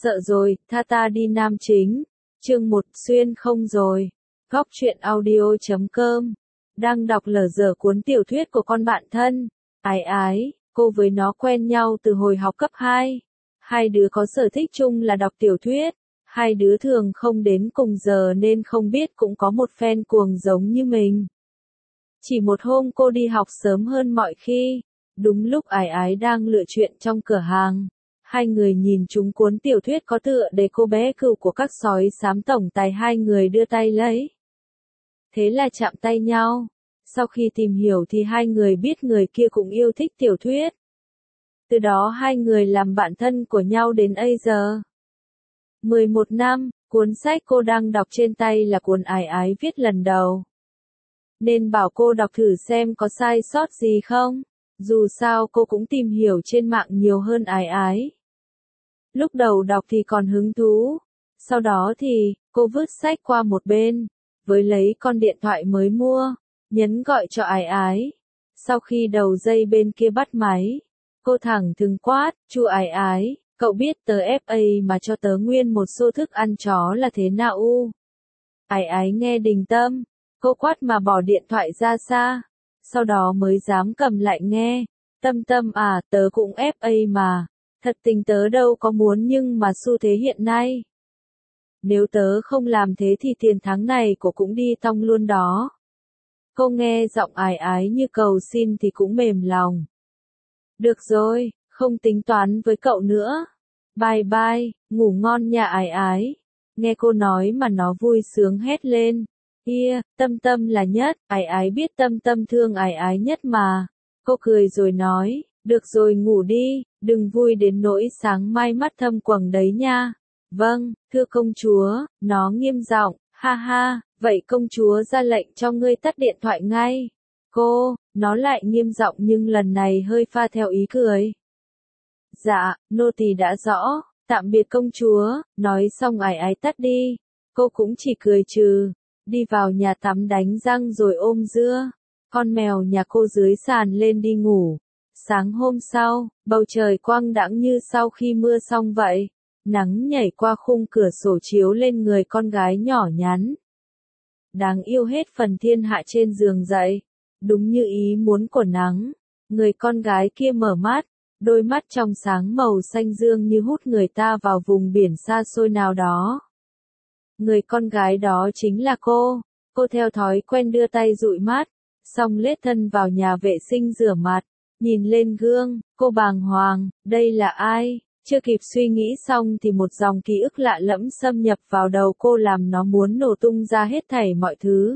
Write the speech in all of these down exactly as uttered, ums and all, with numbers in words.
Sợ rồi, tha ta đi nam chính. Chương một xuyên không rồi. Góc truyện audio chấm com. Đang đọc lờ dở cuốn tiểu thuyết của con bạn thân. Ái ái, cô với nó quen nhau từ hồi học cấp hai. Hai đứa có sở thích chung là đọc tiểu thuyết. Hai đứa thường không đến cùng giờ nên không biết cũng có một fan cuồng giống như mình. Chỉ một hôm cô đi học sớm hơn mọi khi. Đúng lúc ái ái đang lựa chuyện trong cửa hàng. Hai người nhìn chúng cuốn tiểu thuyết có tựa đề Cô bé cừu của các sói xám tổng tài, hai người đưa tay lấy. Thế là chạm tay nhau. Sau khi tìm hiểu thì hai người biết người kia cũng yêu thích tiểu thuyết. Từ đó hai người làm bạn thân của nhau đến bây giờ. mười một năm, cuốn sách cô đang đọc trên tay là cuốn ái ái viết lần đầu. Nên bảo cô đọc thử xem có sai sót gì không. Dù sao cô cũng tìm hiểu trên mạng nhiều hơn ái ái. Lúc đầu đọc thì còn hứng thú. Sau đó thì, cô vứt sách qua một bên. Với lấy con điện thoại mới mua. Nhấn gọi cho ái ái. Sau khi đầu dây bên kia bắt máy. Cô thẳng thừng quát, chu ái ái, cậu biết tớ ép a mà cho tớ nguyên một xô thức ăn chó là thế nào u? Ái ái nghe đình tâm. Cô quát mà bỏ điện thoại ra xa. Sau đó mới dám cầm lại nghe. Tâm tâm à, tớ cũng ép a mà. Thật tình tớ đâu có muốn, nhưng mà xu thế hiện nay. Nếu tớ không làm thế thì tiền tháng này cô cũng đi tong luôn đó. Cô nghe giọng ái ái như cầu xin thì cũng mềm lòng. Được rồi, không tính toán với cậu nữa. Bye bye, ngủ ngon nha ái ái. Nghe cô nói mà nó vui sướng hét lên. Yeah, tâm tâm là nhất, ái ái biết tâm tâm thương ái ái nhất mà. Cô cười rồi nói, được rồi ngủ đi, đừng vui đến nỗi sáng mai mắt thâm quầng đấy nha. Vâng, thưa công chúa, nó nghiêm giọng, ha ha, vậy công chúa ra lệnh cho ngươi tắt điện thoại ngay. Cô, nó lại nghiêm giọng nhưng lần này hơi pha theo ý cười. Dạ, nô tỳ đã rõ, tạm biệt công chúa, nói xong ái ái tắt đi. Cô cũng chỉ cười trừ, đi vào nhà tắm đánh răng rồi ôm dưa. Con mèo nhà cô dưới sàn lên đi ngủ. Sáng hôm sau, bầu trời quang đãng như sau khi mưa xong vậy. Nắng nhảy qua khung cửa sổ chiếu lên người con gái nhỏ nhắn. Đáng yêu hết phần thiên hạ trên giường dậy. Đúng như ý muốn của nắng. Người con gái kia mở mắt. Đôi mắt trong sáng màu xanh dương như hút người ta vào vùng biển xa xôi nào đó. Người con gái đó chính là cô. Cô theo thói quen đưa tay dụi mắt. Xong lết thân vào nhà vệ sinh rửa mặt. Nhìn lên gương, cô bàng hoàng, đây là ai? Chưa kịp suy nghĩ xong thì một dòng ký ức lạ lẫm xâm nhập vào đầu cô làm nó muốn nổ tung ra hết thảy mọi thứ.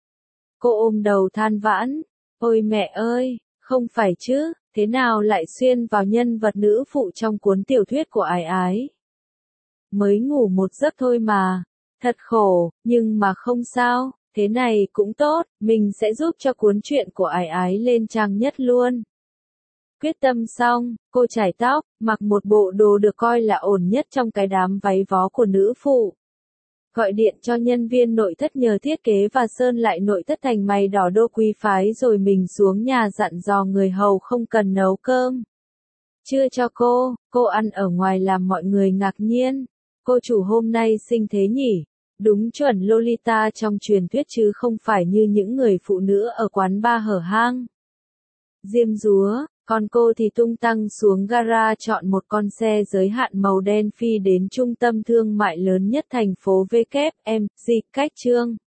Cô ôm đầu than vãn, ôi mẹ ơi, không phải chứ, thế nào lại xuyên vào nhân vật nữ phụ trong cuốn tiểu thuyết của ái ái? Mới ngủ một giấc thôi mà, thật khổ, nhưng mà không sao, thế này cũng tốt, mình sẽ giúp cho cuốn truyện của ái ái lên trang nhất luôn. Quyết tâm xong, cô chải tóc, mặc một bộ đồ được coi là ổn nhất trong cái đám váy vó của nữ phụ. Gọi điện cho nhân viên nội thất nhờ thiết kế và sơn lại nội thất thành mày đỏ đô quý phái rồi mình xuống nhà dặn dò người hầu không cần nấu cơm. Chưa cho cô, cô ăn ở ngoài làm mọi người ngạc nhiên. Cô chủ hôm nay xinh thế nhỉ? Đúng chuẩn Lolita trong truyền thuyết chứ không phải như những người phụ nữ ở quán bar hở hang. Diêm dúa. Còn cô thì tung tăng xuống gara chọn một con xe giới hạn màu đen phi đến trung tâm thương mại lớn nhất thành phố vê kép em giê cách Trương.